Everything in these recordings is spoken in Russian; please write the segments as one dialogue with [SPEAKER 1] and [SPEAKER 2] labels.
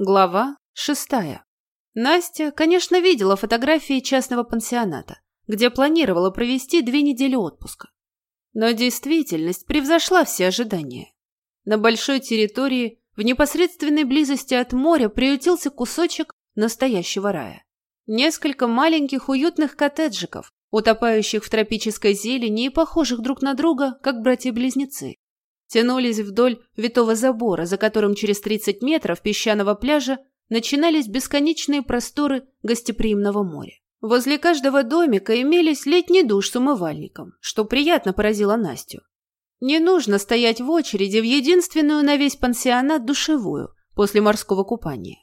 [SPEAKER 1] Глава 6. Настя, конечно, видела фотографии частного пансионата, где планировала провести 2 недели отпуска. Но действительность превзошла все ожидания. На большой территории, в непосредственной близости от моря, приютился кусочек настоящего рая. Несколько маленьких уютных коттеджиков, утопающих в тропической зелени и похожих друг на друга, как братья-близнецы, тянулись вдоль витого забора, за которым через 30 метров песчаного пляжа начинались бесконечные просторы гостеприимного моря. Возле каждого домика имелись летний душ с умывальником, что приятно поразило Настю. Не нужно стоять в очереди в единственную на весь пансионат душевую после морского купания.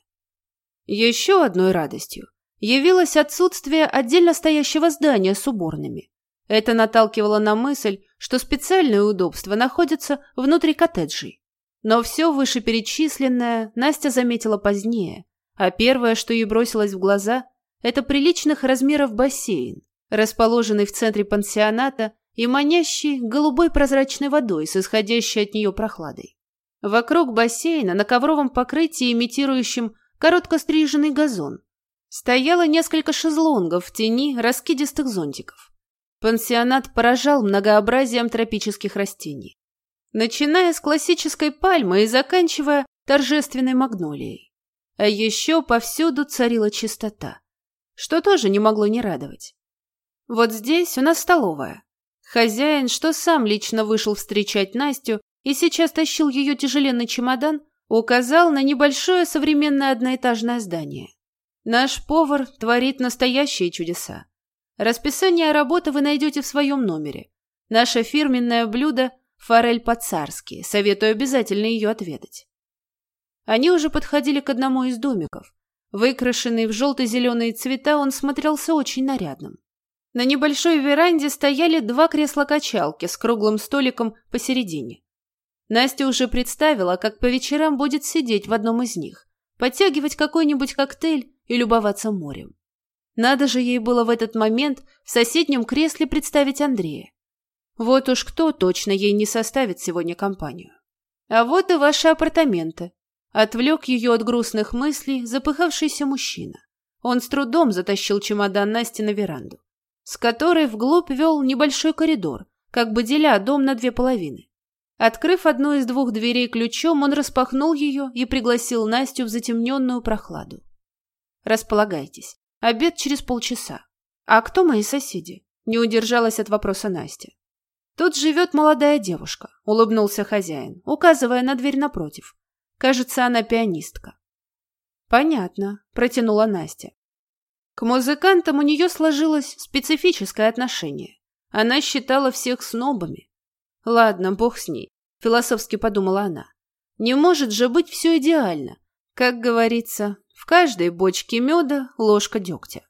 [SPEAKER 1] Еще одной радостью явилось отсутствие отдельно стоящего здания с уборными. Это наталкивало на мысль, что специальные удобства находятся внутри коттеджей. Но все вышеперечисленное Настя заметила позднее, а первое, что ей бросилось в глаза, это приличных размеров бассейн, расположенный в центре пансионата и манящий голубой прозрачной водой с исходящей от нее прохладой. Вокруг бассейна на ковровом покрытии, имитирующем коротко стриженный газон, стояло несколько шезлонгов в тени раскидистых зонтиков. Пансионат поражал многообразием тропических растений, начиная с классической пальмы и заканчивая торжественной магнолией. А еще повсюду царила чистота, что тоже не могло не радовать. Вот здесь у нас столовая. Хозяин, что сам лично вышел встречать Настю и сейчас тащил ее тяжеленный чемодан, указал на небольшое современное одноэтажное здание. Наш повар творит настоящие чудеса. Расписание работы вы найдете в своем номере. Наше фирменное блюдо – форель по-царски. Советую обязательно ее отведать. Они уже подходили к одному из домиков. Выкрашенный в желто-зеленые цвета, он смотрелся очень нарядным. На небольшой веранде стояли 2 кресла-качалки с круглым столиком посередине. Настя уже представила, как по вечерам будет сидеть в одном из них, подтягивать какой-нибудь коктейль и любоваться морем. Надо же ей было в этот момент в соседнем кресле представить Андрея. Вот уж кто точно ей не составит сегодня компанию. А вот и ваши апартаменты. Отвлек ее от грустных мыслей запыхавшийся мужчина. Он с трудом затащил чемодан Насти на веранду, с которой вглубь вел небольшой коридор, как бы деля дом на 2 половины. Открыв одну из 2 дверей ключом, он распахнул ее и пригласил Настю в затемненную прохладу. «Располагайтесь. Обед через полчаса. А кто мои соседи?» Не удержалась от вопроса Настя. «Тут живет молодая девушка», — улыбнулся хозяин, указывая на дверь напротив. «Кажется, она пианистка». «Понятно», — протянула Настя. К музыкантам у нее сложилось специфическое отношение. Она считала всех снобами. «Ладно, бог с ней», — философски подумала она. «Не может же быть все идеально. Как говорится, в каждой бочке меда ложка дегтя».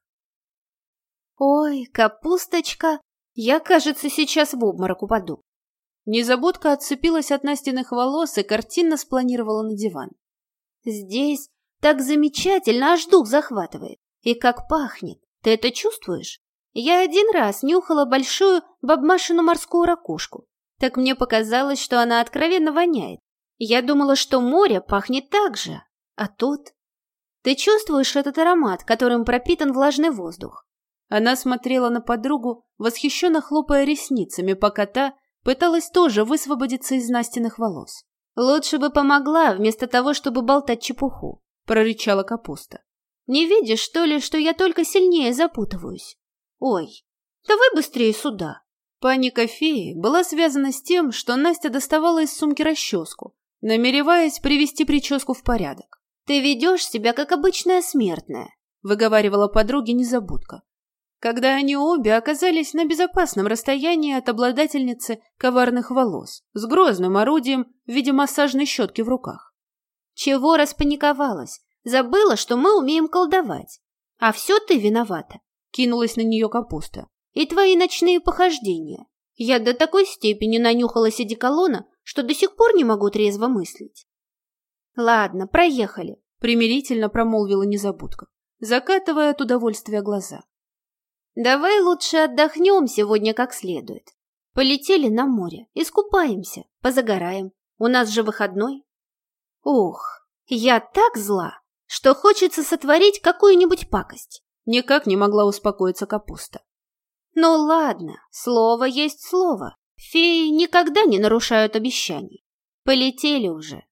[SPEAKER 2] «Ой, капусточка, я, кажется, сейчас в обморок упаду».
[SPEAKER 1] Незабудка отцепилась от Настиных волос и картинно спланировала на диван.
[SPEAKER 2] «Здесь так замечательно, аж дух захватывает. И как пахнет. Ты это чувствуешь? Я 1 раз нюхала большую бабмашину морскую ракушку. Так мне показалось, что она откровенно воняет. Я думала, что море пахнет так же. А тут... Ты чувствуешь этот аромат, которым пропитан влажный воздух?»
[SPEAKER 1] Она смотрела на подругу, восхищенно хлопая ресницами, пока та пыталась тоже высвободиться из Настиных волос.
[SPEAKER 2] «Лучше бы помогла, вместо того, чтобы болтать чепуху», — прорычала Капуста. «Не видишь, что ли, что я только сильнее запутываюсь? Ой, давай быстрее сюда».
[SPEAKER 1] Паника феи была связана с тем, что Настя доставала из сумки расческу, намереваясь привести прическу в порядок.
[SPEAKER 2] «Ты ведешь себя, как обычная смертная», —
[SPEAKER 1] выговаривала подруге Незабудка, когда они обе оказались на безопасном расстоянии от обладательницы коварных волос с грозным орудием в виде массажной щетки в руках.
[SPEAKER 2] «Чего распаниковалась? Забыла, что мы умеем колдовать. А все ты виновата», — кинулась на нее Капуста. «И твои ночные похождения. Я до такой степени нанюхалась одеколона, что до сих пор не могу трезво мыслить». «Ладно, проехали», —
[SPEAKER 1] примирительно промолвила Незабудка, закатывая от удовольствия глаза.
[SPEAKER 2] «Давай лучше отдохнем сегодня как следует. Полетели на море, искупаемся, позагораем. У нас же выходной». «Ух, я так зла, что хочется сотворить какую-нибудь пакость.
[SPEAKER 1] Никак не могла успокоиться Капуста.
[SPEAKER 2] Ну ладно, слово есть слово. Феи никогда не нарушают обещаний. Полетели уже.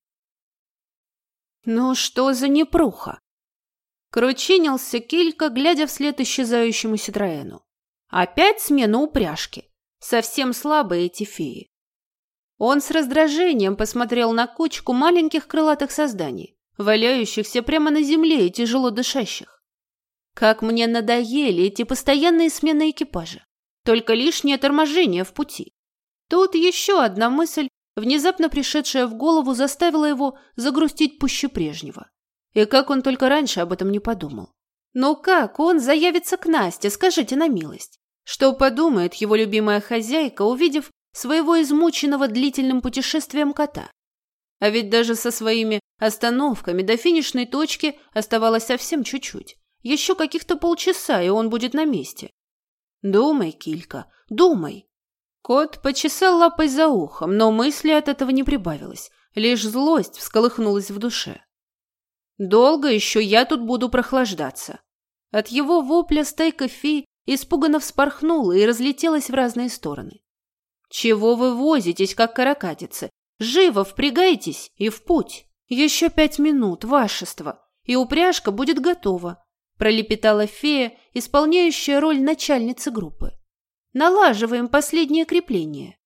[SPEAKER 1] Ну что за непруха? Кручинился Килька, глядя вслед исчезающему Ситроэну. Опять смена упряжки. Совсем слабые эти феи. Он с раздражением посмотрел на кучку маленьких крылатых созданий, валяющихся прямо на земле и тяжело дышащих. Как мне надоели эти постоянные смены экипажа. Только лишнее торможение в пути. Тут еще одна мысль, внезапно пришедшая в голову, заставила его загрустить пуще прежнего. И как он только раньше об этом не подумал. Но как он заявится к Насте, скажите на милость? Что подумает его любимая хозяйка, увидев своего измученного длительным путешествием кота? А ведь даже со своими остановками до финишной точки оставалось совсем чуть-чуть. Еще каких-то полчаса, и он будет на месте. Думай, Килька, думай. Кот почесал лапой за ухом, но мысли от этого не прибавилось. Лишь злость всколыхнулась в душе. Долго еще я тут буду прохлаждаться. От его вопля стайка фей испуганно вспорхнула и разлетелась в разные стороны. Чего вы возитесь, как каракатицы? Живо впрягайтесь и в путь. Еще 5 минут, вашество, и упряжка будет готова, пролепетала фея, исполняющая роль начальницы группы. Налаживаем последнее крепление.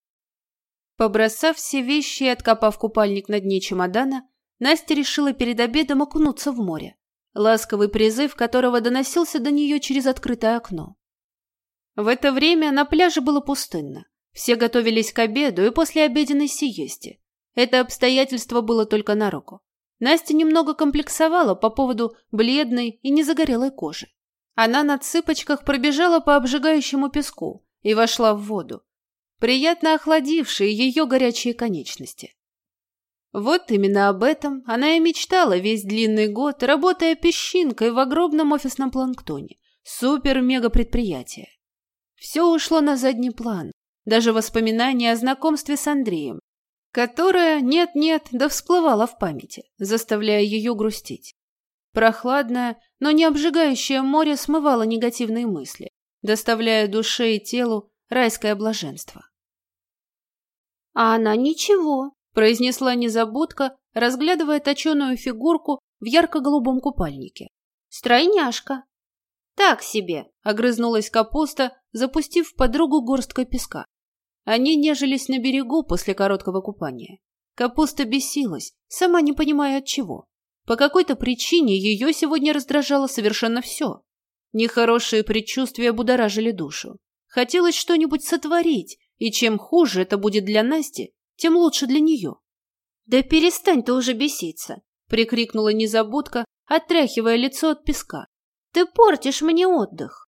[SPEAKER 1] Побросав все вещи и откопав купальник на дне чемодана, Настя решила перед обедом окунуться в море, ласковый призыв которого доносился до нее через открытое окно. В это время на пляже было пустынно. Все готовились к обеду и послеобеденной сиесте. Это обстоятельство было только на руку. Настя немного комплексовала по поводу бледной и незагорелой кожи. Она на цыпочках пробежала по обжигающему песку и вошла в воду, приятно охладившие ее горячие конечности. Вот именно об этом она и мечтала весь длинный год, работая песчинкой в огромном офисном планктоне. Супер-мега-предприятие. Все ушло на задний план, даже воспоминания о знакомстве с Андреем, которое, нет-нет, да всплывало в памяти, заставляя ее грустить. Прохладное, но не обжигающее море смывало негативные мысли, доставляя душе и телу райское блаженство.
[SPEAKER 2] А она ничего,
[SPEAKER 1] произнесла незабудка, разглядывая точеную фигурку в ярко-голубом купальнике.
[SPEAKER 2] Стройняшка. Так себе,
[SPEAKER 1] огрызнулась Капуста, запустив в подругу горсткой песка. Они нежились на берегу после короткого купания. Капуста бесилась, сама не понимая от чего. По какой-то причине ее сегодня раздражало совершенно все. Нехорошие предчувствия будоражили душу. Хотелось что-нибудь сотворить, и чем хуже это будет для Насти, тем лучше для нее.
[SPEAKER 2] «Да перестань ты уже беситься!»
[SPEAKER 1] — прикрикнула незабудка, отряхивая лицо от песка.
[SPEAKER 2] «Ты портишь мне отдых!»